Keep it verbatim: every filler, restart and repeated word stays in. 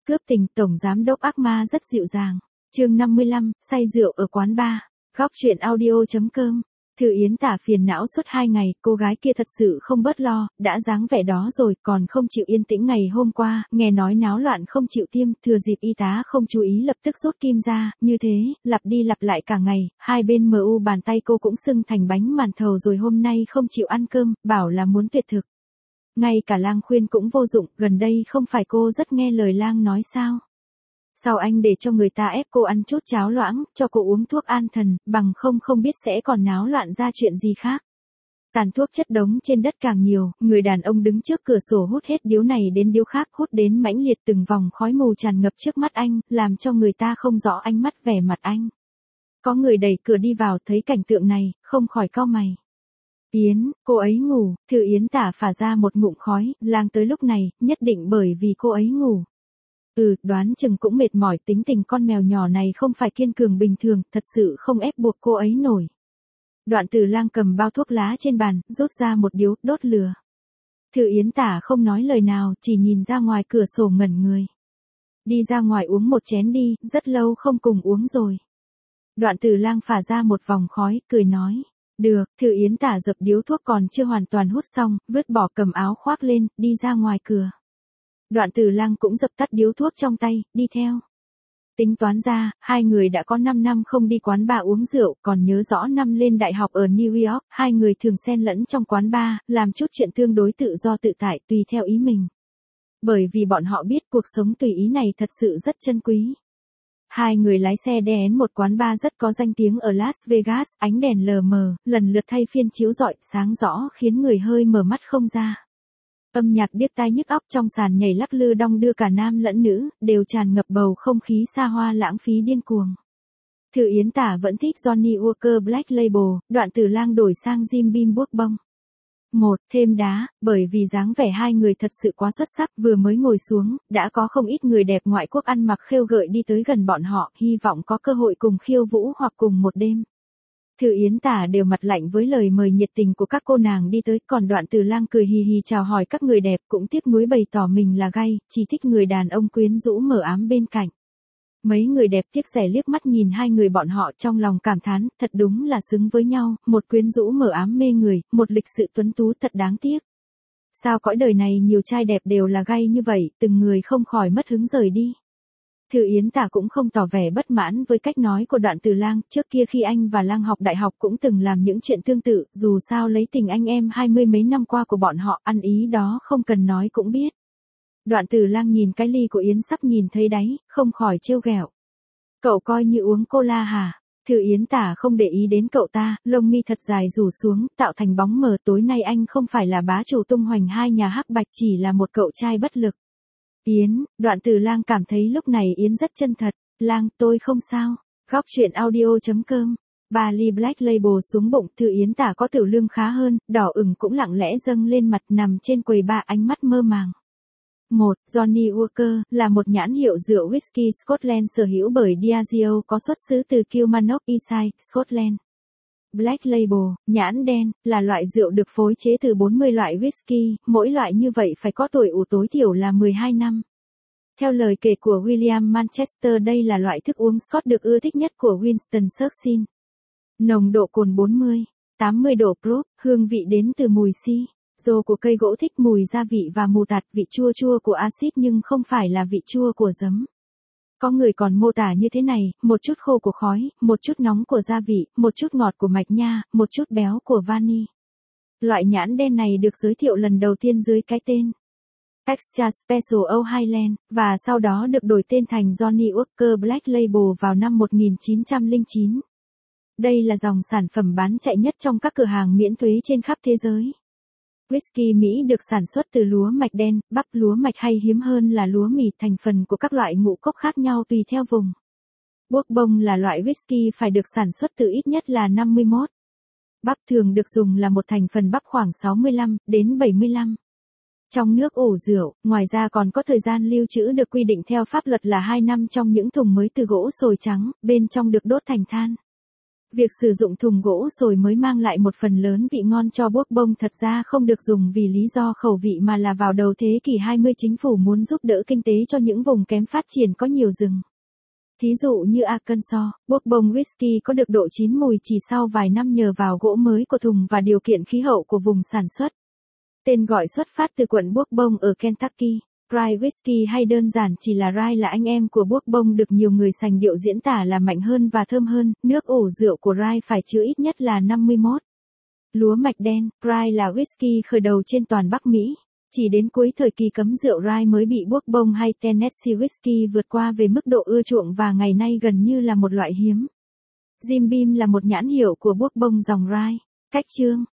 Cướp tình, tổng giám đốc ác ma rất dịu dàng. Chương năm mươi lăm, say rượu ở quán bar. Góc truyện audio chấm com. Thư Yến tả phiền não suốt hai ngày, cô gái kia thật sự không bớt lo, đã dáng vẻ đó rồi, còn không chịu yên tĩnh ngày hôm qua, nghe nói náo loạn không chịu tiêm, thừa dịp y tá không chú ý lập tức rút kim ra, như thế, lặp đi lặp lại cả ngày, hai bên mờ u bàn tay cô cũng sưng thành bánh màn thầu rồi hôm nay không chịu ăn cơm, bảo là muốn tuyệt thực. Ngay cả Lang khuyên cũng vô dụng, gần đây không phải cô rất nghe lời Lang nói sao? Sao anh để cho người ta ép cô ăn chút cháo loãng, cho cô uống thuốc an thần, bằng không không biết sẽ còn náo loạn ra chuyện gì khác. Tàn thuốc chất đống trên đất càng nhiều, người đàn ông đứng trước cửa sổ hút hết điếu này đến điếu khác, hút đến mãnh liệt từng vòng khói mù tràn ngập trước mắt anh, làm cho người ta không rõ ánh mắt vẻ mặt anh. Có người đẩy cửa đi vào thấy cảnh tượng này, không khỏi cau mày. Yến, cô ấy ngủ, Thư Yến tả phả ra một ngụm khói, Lang tới lúc này, nhất định bởi vì cô ấy ngủ. Ừ, đoán chừng cũng mệt mỏi, tính tình con mèo nhỏ này không phải kiên cường bình thường, thật sự không ép buộc cô ấy nổi. Đoạn Tử Lang cầm bao thuốc lá trên bàn, rút ra một điếu, đốt lửa. Thư Yến tả không nói lời nào, chỉ nhìn ra ngoài cửa sổ ngẩn người. Đi ra ngoài uống một chén đi, rất lâu không cùng uống rồi. Đoạn Tử Lang phả ra một vòng khói, cười nói. Được, Thư Yến tả dập điếu thuốc còn chưa hoàn toàn hút xong, vứt bỏ cầm áo khoác lên, đi ra ngoài cửa. Đoạn Tử Lang cũng dập tắt điếu thuốc trong tay, đi theo. Tính toán ra, hai người đã có năm năm không đi quán bar uống rượu, còn nhớ rõ năm lên đại học ở New York, hai người thường xen lẫn trong quán bar, làm chút chuyện tương đối tự do tự tại, tùy theo ý mình. Bởi vì bọn họ biết cuộc sống tùy ý này thật sự rất chân quý. Hai người lái xe đến một quán bar rất có danh tiếng ở Las Vegas, ánh đèn lờ mờ, lần lượt thay phiên chiếu rọi, sáng rõ khiến người hơi mở mắt không ra. Âm nhạc điếc tai nhức óc trong sàn nhảy lắc lư đong đưa cả nam lẫn nữ, đều tràn ngập bầu không khí xa hoa lãng phí điên cuồng. Thư Yến tả vẫn thích Johnny Walker Black Label, Đoạn Tử Lang đổi sang Jim Beam buốc bông. Một, thêm đá, bởi vì dáng vẻ hai người thật sự quá xuất sắc, vừa mới ngồi xuống, đã có không ít người đẹp ngoại quốc ăn mặc khêu gợi đi tới gần bọn họ, hy vọng có cơ hội cùng khiêu vũ hoặc cùng một đêm. Thư Yến tả đều mặt lạnh với lời mời nhiệt tình của các cô nàng đi tới, còn Đoạn Tử Lang cười hì hì chào hỏi các người đẹp, cũng tiếc nuối bày tỏ mình là gay, chỉ thích người đàn ông quyến rũ mờ ám bên cạnh. Mấy người đẹp tiếc rẻ liếc mắt nhìn hai người bọn họ trong lòng cảm thán, thật đúng là xứng với nhau, một quyến rũ mờ ám mê người, một lịch sự tuấn tú thật đáng tiếc. Sao cõi đời này nhiều trai đẹp đều là gay như vậy, từng người không khỏi mất hứng rời đi. Thư Yến tả cũng không tỏ vẻ bất mãn với cách nói của Đoạn Tử Lang, trước kia khi anh và Lang học đại học cũng từng làm những chuyện tương tự, dù sao lấy tình anh em hai mươi mấy năm qua của bọn họ, ăn ý đó không cần nói cũng biết. Đoạn Tử Lang nhìn cái ly của Yến sắp nhìn thấy đáy, không khỏi trêu ghẹo. Cậu coi như uống cola hả? Thư Yến tả không để ý đến cậu ta, lông mi thật dài rủ xuống, tạo thành bóng mờ, tối nay anh không phải là bá chủ tung hoành hai nhà hắc bạch, chỉ là một cậu trai bất lực. Yến, Đoạn Tử Lang cảm thấy lúc này Yến rất chân thật. Lang, tôi không sao. Góc truyện audio chấm com. Ba ly Black Label xuống bụng, Thư Yến tả có tiểu lương khá hơn, đỏ ửng cũng lặng lẽ dâng lên mặt, nằm trên quầy bar ánh mắt mơ màng. Một, Johnny Walker, là một nhãn hiệu rượu whisky Scotland sở hữu bởi Diageo, có xuất xứ từ Kilmarnock Eastside, Scotland. Black Label, nhãn đen, là loại rượu được phối chế từ bốn mươi loại whisky, mỗi loại như vậy phải có tuổi ủ tối thiểu là mười hai năm. Theo lời kể của William Manchester, đây là loại thức uống Scotch được ưa thích nhất của Winston Churchill. Nồng độ cồn bốn mươi, tám mươi độ proof, hương vị đến từ mùi si, rô của cây gỗ, thích mùi gia vị và mù tạt, vị chua chua của axit nhưng không phải là vị chua của giấm. Có người còn mô tả như thế này, một chút khô của khói, một chút nóng của gia vị, một chút ngọt của mạch nha, một chút béo của vani. Loại nhãn đen này được giới thiệu lần đầu tiên dưới cái tên Extra Special Old Highland, và sau đó được đổi tên thành Johnny Walker Black Label vào năm một nghìn chín trăm lẻ chín. Đây là dòng sản phẩm bán chạy nhất trong các cửa hàng miễn thuế trên khắp thế giới. Whisky Mỹ được sản xuất từ lúa mạch đen, bắp, lúa mạch hay hiếm hơn là lúa mì, thành phần của các loại ngũ cốc khác nhau tùy theo vùng. Buốc bông là loại whisky phải được sản xuất từ ít nhất là năm mươi mốt. Bắp thường được dùng là một thành phần bắp khoảng sáu mươi lăm đến bảy mươi lăm. Trong nước ủ rượu, ngoài ra còn có thời gian lưu trữ được quy định theo pháp luật là hai năm trong những thùng mới từ gỗ sồi trắng, bên trong được đốt thành than. Việc sử dụng thùng gỗ sồi mới mang lại một phần lớn vị ngon cho bourbon thật ra không được dùng vì lý do khẩu vị mà là vào đầu thế kỷ hai mươi chính phủ muốn giúp đỡ kinh tế cho những vùng kém phát triển có nhiều rừng. Thí dụ như Arkansas, bourbon whisky có được độ chín mùi chỉ sau vài năm nhờ vào gỗ mới của thùng và điều kiện khí hậu của vùng sản xuất. Tên gọi xuất phát từ quận Bourbon ở Kentucky. Rye whisky hay đơn giản chỉ là rye là anh em của bourbon được nhiều người sành điệu diễn tả là mạnh hơn và thơm hơn. Nước ủ rượu của rye phải chứa ít nhất là năm mươi mốt lúa mạch đen. Rye là whisky khởi đầu trên toàn Bắc Mỹ. Chỉ đến cuối thời kỳ cấm rượu rye mới bị bourbon hay Tennessee whisky vượt qua về mức độ ưa chuộng và ngày nay gần như là một loại hiếm. Jim Beam là một nhãn hiệu của bourbon dòng rye. Cách chương